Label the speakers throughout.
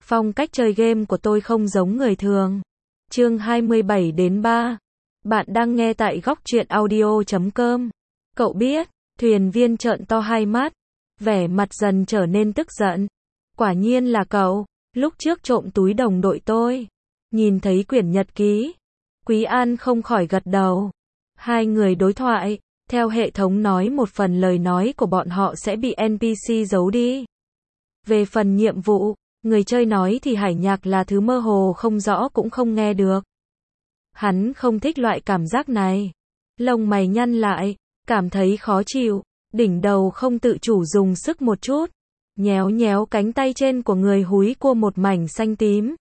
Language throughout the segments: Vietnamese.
Speaker 1: Phong cách chơi game của tôi không giống người thường. Chương 27-3. Bạn đang nghe tại góc truyện audio.com. Cậu biết, thuyền viên trợn to hai mắt, vẻ mặt dần trở nên tức giận. Quả nhiên là cậu, lúc trước trộm túi đồng đội tôi. Nhìn thấy quyển nhật ký, Quý An không khỏi gật đầu. Hai người đối thoại, theo hệ thống nói một phần lời nói của bọn họ sẽ bị NPC giấu đi. Về phần nhiệm vụ, người chơi nói thì hải nhạc là thứ mơ hồ không rõ cũng không nghe được. Hắn không thích loại cảm giác này. Lông mày nhăn lại, cảm thấy khó chịu, đỉnh đầu không tự chủ dùng sức một chút. Nhéo nhéo cánh tay trên của người húi cua một mảnh xanh tím.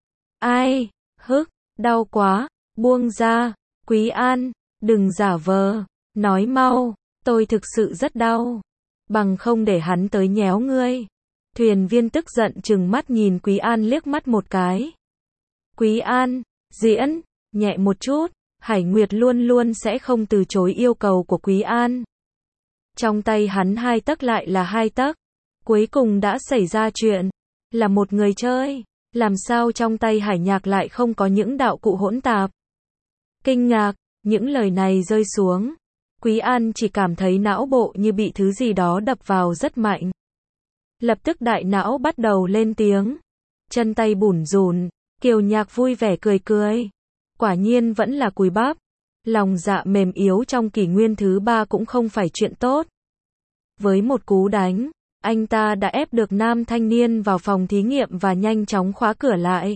Speaker 1: Ai, hức, đau quá, buông ra, Quý An, đừng giả vờ, nói mau, tôi thực sự rất đau. Bằng không để hắn tới nhéo ngươi. Thuyền viên tức giận trừng mắt nhìn Quý An liếc mắt một cái. Quý An, diễn, nhẹ một chút, Hải Nguyệt luôn luôn sẽ không từ chối yêu cầu của Quý An. Trong tay hắn 2 tấc lại là 2 tấc. Cuối cùng đã xảy ra chuyện. Là một người chơi, làm sao trong tay hải nhạc lại không có những đạo cụ hỗn tạp. Kinh ngạc, những lời này rơi xuống. Quý An chỉ cảm thấy não bộ như bị thứ gì đó đập vào rất mạnh. Lập tức đại não bắt đầu lên tiếng. Chân tay bủn rủn, Kiều Nhạc vui vẻ cười cười. Quả nhiên vẫn là cùi bắp. Lòng dạ mềm yếu trong kỷ nguyên thứ 3 cũng không phải chuyện tốt. Với một cú đánh, anh ta đã ép được nam thanh niên vào phòng thí nghiệm và nhanh chóng khóa cửa lại.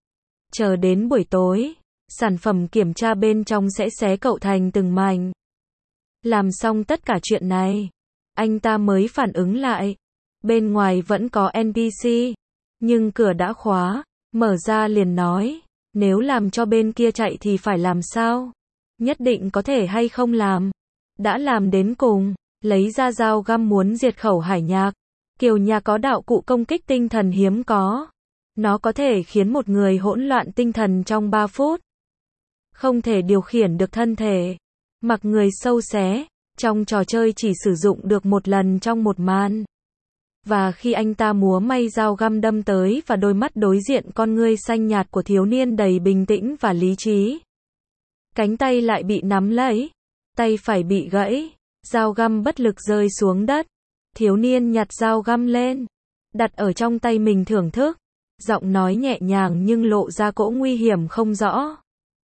Speaker 1: Chờ đến buổi tối, sản phẩm kiểm tra bên trong sẽ xé cậu thành từng mảnh. Làm xong tất cả chuyện này, anh ta mới phản ứng lại. Bên ngoài vẫn có NPC, nhưng cửa đã khóa, mở ra liền nói, nếu làm cho bên kia chạy thì phải làm sao? Nhất định có thể hay không làm? Đã làm đến cùng, lấy ra dao găm muốn diệt khẩu hải nhạc. Kiều Nhạc có đạo cụ công kích tinh thần hiếm có. Nó có thể khiến một người hỗn loạn tinh thần trong 3 phút. Không thể điều khiển được thân thể. Mặc người sâu xé, trong trò chơi chỉ sử dụng được một lần trong một màn. Và khi anh ta múa may dao găm đâm tới và đôi mắt đối diện con ngươi xanh nhạt của thiếu niên đầy bình tĩnh và lý trí. Cánh tay lại bị nắm lấy, tay phải bị gãy, dao găm bất lực rơi xuống đất. Thiếu niên nhặt dao găm lên, đặt ở trong tay mình thưởng thức, giọng nói nhẹ nhàng nhưng lộ ra cỗ nguy hiểm không rõ.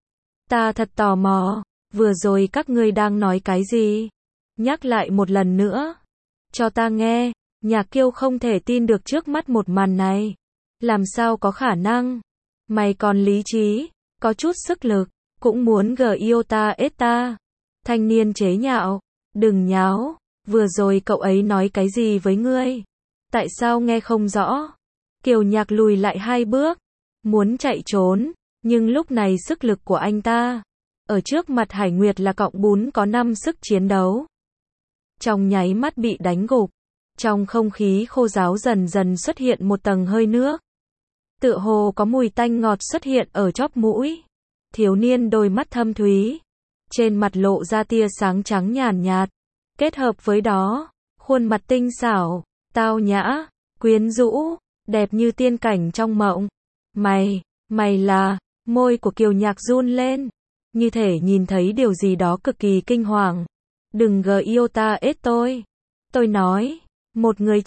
Speaker 1: Ta thật tò mò, vừa rồi các ngươi đang nói cái gì? Nhắc lại một lần nữa, cho ta nghe. Nhạc Kiêu không thể tin được trước mắt một màn này. Làm sao có khả năng? Mày còn lý trí, có chút sức lực, cũng muốn Giota ta. Thanh niên chế nhạo, đừng nháo, vừa rồi cậu ấy nói cái gì với ngươi? Tại sao nghe không rõ? Kiều Nhạc lùi lại 2 bước, muốn chạy trốn, nhưng lúc này sức lực của anh ta, ở trước mặt Hải Nguyệt là cọng bún có 5 sức chiến đấu. Trong nháy mắt bị đánh gục. Trong không khí khô ráo dần dần xuất hiện một tầng hơi nước. Tựa hồ có mùi tanh ngọt xuất hiện ở chóp mũi. Thiếu niên đôi mắt thâm thúy. Trên mặt lộ ra tia sáng trắng nhàn nhạt. Kết hợp với đó, khuôn mặt tinh xảo, tao nhã, quyến rũ, đẹp như tiên cảnh trong mộng. Mày là, môi của Kiều Nhạc run lên. Như thể nhìn thấy điều gì đó cực kỳ kinh hoàng. Đừng Giota tôi. Tôi nói. Một người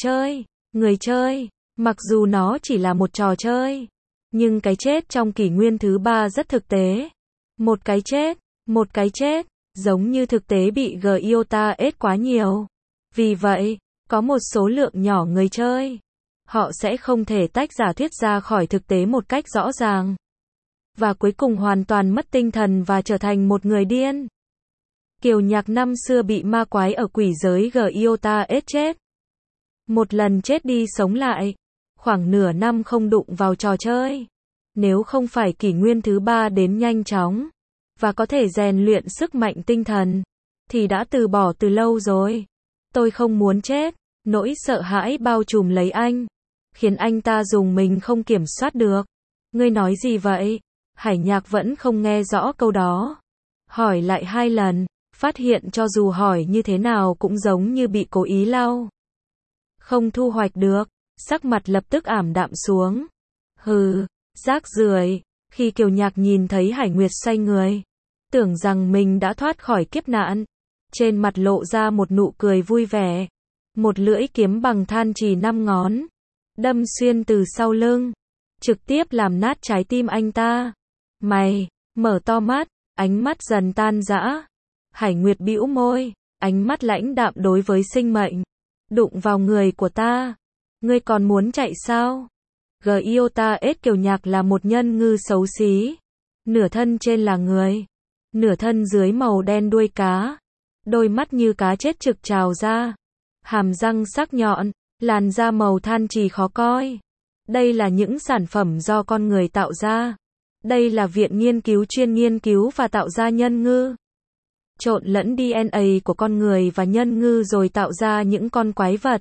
Speaker 1: chơi, mặc dù nó chỉ là một trò chơi, nhưng cái chết trong kỷ nguyên thứ 3 rất thực tế. Một cái chết, giống như thực tế bị Giota quá nhiều. Vì vậy, có một số lượng nhỏ người chơi, họ sẽ không thể tách giả thuyết ra khỏi thực tế một cách rõ ràng. Và cuối cùng hoàn toàn mất tinh thần và trở thành một người điên. Kiều Nhạc năm xưa bị ma quái ở quỷ giới Giota chết. Một lần chết đi sống lại, khoảng nửa năm không đụng vào trò chơi. Nếu không phải kỷ nguyên thứ 3 đến nhanh chóng, và có thể rèn luyện sức mạnh tinh thần, thì đã từ bỏ từ lâu rồi. Tôi không muốn chết, nỗi sợ hãi bao trùm lấy anh, khiến anh ta dùng mình không kiểm soát được. Ngươi nói gì vậy? Hải Nhạc vẫn không nghe rõ câu đó. Hỏi lại 2 lần, phát hiện cho dù hỏi như thế nào cũng giống như bị cố ý lau. Không thu hoạch được, sắc mặt lập tức ảm đạm xuống. Hừ, rác rưởi. Khi Kiều Nhạc nhìn thấy Hải Nguyệt xoay người, tưởng rằng mình đã thoát khỏi kiếp nạn, trên mặt lộ ra một nụ cười vui vẻ. Một lưỡi kiếm bằng than chì 5 ngón, đâm xuyên từ sau lưng, trực tiếp làm nát trái tim anh ta. Mày, mở to mắt, ánh mắt dần tan rã. Hải Nguyệt bĩu môi, ánh mắt lãnh đạm đối với sinh mệnh. Đụng vào người của ta, ngươi còn muốn chạy sao? Giota S Kiều Nhạc là một nhân ngư xấu xí. Nửa thân trên là người, nửa thân dưới màu đen đuôi cá. Đôi mắt như cá chết trực trào ra. Hàm răng sắc nhọn, làn da màu than chì khó coi. Đây là những sản phẩm do con người tạo ra. Đây là viện nghiên cứu chuyên nghiên cứu và tạo ra nhân ngư. Trộn lẫn DNA của con người và nhân ngư rồi tạo ra những con quái vật.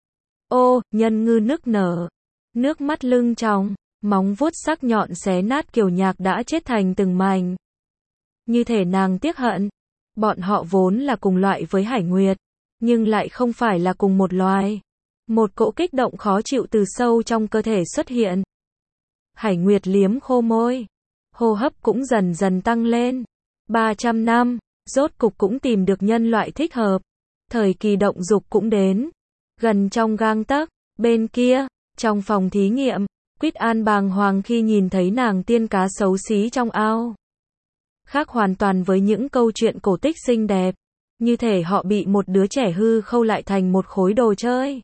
Speaker 1: Ô, nhân ngư nức nở. Nước mắt lưng tròng, móng vuốt sắc nhọn xé nát Kiều Nhạc đã chết thành từng mảnh. Như thể nàng tiếc hận. Bọn họ vốn là cùng loại với Hải Nguyệt, nhưng lại không phải là cùng một loài. Một cỗ kích động khó chịu từ sâu trong cơ thể xuất hiện. Hải Nguyệt liếm khô môi. Hô hấp cũng dần dần tăng lên. 300 năm, rốt cục cũng tìm được nhân loại thích hợp. Thời kỳ động dục cũng đến. Gần trong gang tấc, bên kia, trong phòng thí nghiệm, Quýt An bàng hoàng khi nhìn thấy nàng tiên cá xấu xí trong ao. Khác hoàn toàn với những câu chuyện cổ tích xinh đẹp. Như thể họ bị một đứa trẻ hư khâu lại thành một khối đồ chơi.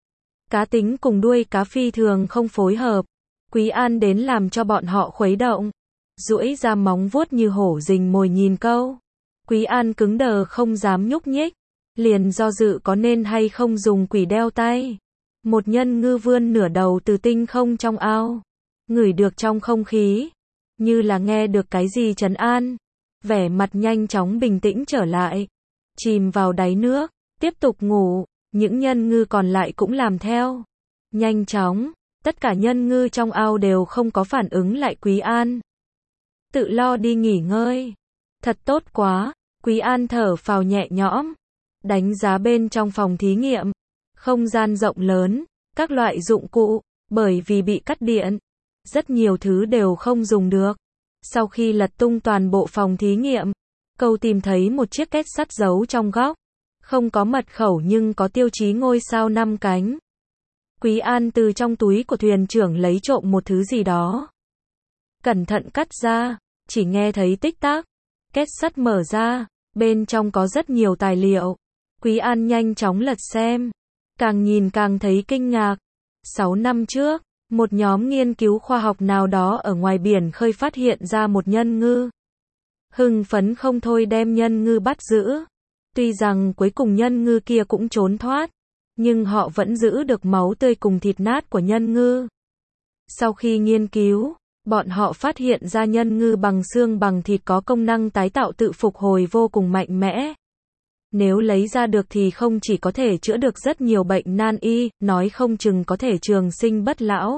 Speaker 1: Cá tính cùng đuôi cá phi thường không phối hợp. Quý An đến làm cho bọn họ khuấy động. Duỗi ra móng vuốt như hổ rình mồi nhìn câu. Quý An cứng đờ không dám nhúc nhích. Liền do dự có nên hay không dùng quỷ đeo tay. Một nhân ngư vươn nửa đầu từ tinh không trong ao. Ngửi được trong không khí. Như là nghe được cái gì trấn an. Vẻ mặt nhanh chóng bình tĩnh trở lại. Chìm vào đáy nước. Tiếp tục ngủ. Những nhân ngư còn lại cũng làm theo. Nhanh chóng. Tất cả nhân ngư trong ao đều không có phản ứng lại Quý An. Tự lo đi nghỉ ngơi. Thật tốt quá. Quý An thở phào nhẹ nhõm. Đánh giá bên trong phòng thí nghiệm. Không gian rộng lớn. Các loại dụng cụ. Bởi vì bị cắt điện. Rất nhiều thứ đều không dùng được. Sau khi lật tung toàn bộ phòng thí nghiệm. Câu tìm thấy một chiếc két sắt giấu trong góc. Không có mật khẩu nhưng có tiêu chí ngôi sao 5 cánh. Quý An từ trong túi của thuyền trưởng lấy trộm một thứ gì đó. Cẩn thận cắt ra, chỉ nghe thấy tích tắc. Két sắt mở ra, bên trong có rất nhiều tài liệu. Quý An nhanh chóng lật xem. Càng nhìn càng thấy kinh ngạc. 6 năm trước, một nhóm nghiên cứu khoa học nào đó ở ngoài biển khơi phát hiện ra một nhân ngư. Hưng phấn không thôi đem nhân ngư bắt giữ. Tuy rằng cuối cùng nhân ngư kia cũng trốn thoát, nhưng họ vẫn giữ được máu tươi cùng thịt nát của nhân ngư. Sau khi nghiên cứu, bọn họ phát hiện ra nhân ngư bằng xương bằng thịt có công năng tái tạo tự phục hồi vô cùng mạnh mẽ. Nếu lấy ra được thì không chỉ có thể chữa được rất nhiều bệnh nan y, nói không chừng có thể trường sinh bất lão.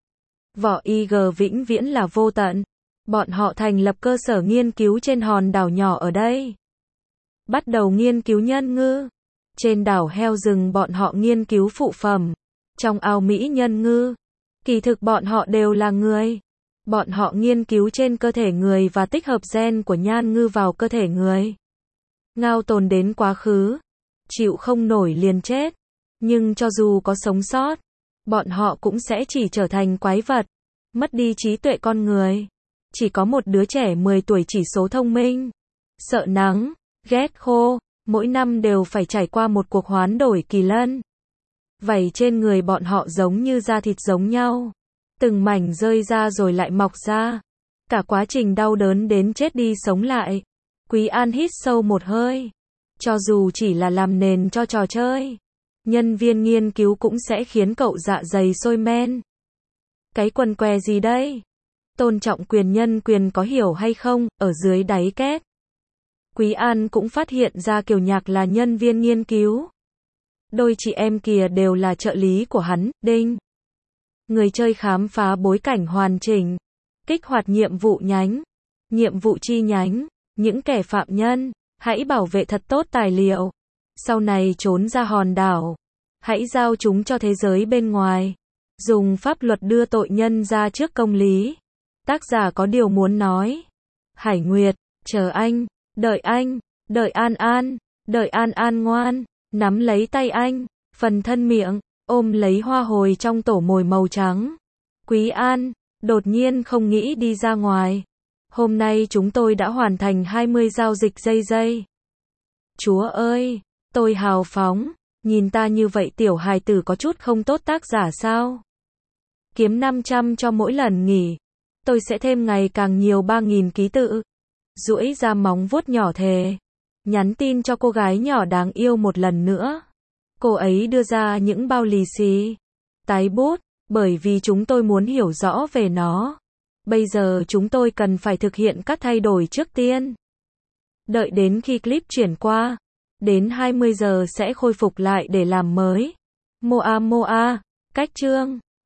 Speaker 1: Vỏ IG vĩnh viễn là vô tận. Bọn họ thành lập cơ sở nghiên cứu trên hòn đảo nhỏ ở đây. Bắt đầu nghiên cứu nhân ngư. Trên đảo heo rừng bọn họ nghiên cứu phụ phẩm. Trong ao Mỹ nhân ngư. Kỳ thực bọn họ đều là người. Bọn họ nghiên cứu trên cơ thể người và tích hợp gen của nhan ngư vào cơ thể người. Ngao tồn đến quá khứ. Chịu không nổi liền chết. Nhưng cho dù có sống sót, bọn họ cũng sẽ chỉ trở thành quái vật. Mất đi trí tuệ con người. Chỉ có một đứa trẻ 10 tuổi chỉ số thông minh. Sợ nắng, ghét khô. Mỗi năm đều phải trải qua một cuộc hoán đổi kỳ lân. Vảy trên người bọn họ giống như da thịt giống nhau. Từng mảnh rơi ra rồi lại mọc ra. Cả quá trình đau đớn đến chết đi sống lại. Quý An hít sâu một hơi. Cho dù chỉ là làm nền cho trò chơi, nhân viên nghiên cứu cũng sẽ khiến cậu dạ dày sôi men. Cái quần què gì đây? Tôn trọng quyền nhân quyền có hiểu hay không, ở dưới đáy két. Quý An cũng phát hiện ra Kiều Nhạc là nhân viên nghiên cứu. Đôi chị em kia đều là trợ lý của hắn, đinh. Người chơi khám phá bối cảnh hoàn chỉnh. Kích hoạt nhiệm vụ nhánh. Nhiệm vụ chi nhánh. Những kẻ phạm nhân, hãy bảo vệ thật tốt tài liệu. Sau này trốn ra hòn đảo. Hãy giao chúng cho thế giới bên ngoài. Dùng pháp luật đưa tội nhân ra trước công lý. Tác giả có điều muốn nói. Hải Nguyệt, chờ anh, đợi anh, đợi An An, đợi An An ngoan, nắm lấy tay anh, phần thân miệng, ôm lấy hoa hồi trong tổ mồi màu trắng. Quý An, đột nhiên không nghĩ đi ra ngoài. Hôm nay chúng tôi đã hoàn thành 20 giao dịch dây. Chúa ơi, tôi hào phóng, nhìn ta như vậy tiểu hài tử có chút không tốt tác giả sao? Kiếm 500 cho mỗi lần nghỉ. Tôi sẽ thêm ngày càng nhiều 3.000 ký tự. Duỗi ra móng vuốt nhỏ thề. Nhắn tin cho cô gái nhỏ đáng yêu một lần nữa. Cô ấy đưa ra những bao lì xì. Tái bút, bởi vì chúng tôi muốn hiểu rõ về nó. Bây giờ chúng tôi cần phải thực hiện các thay đổi trước tiên. Đợi đến khi clip chuyển qua, đến 20 giờ sẽ khôi phục lại để làm mới. Moa, cách chương.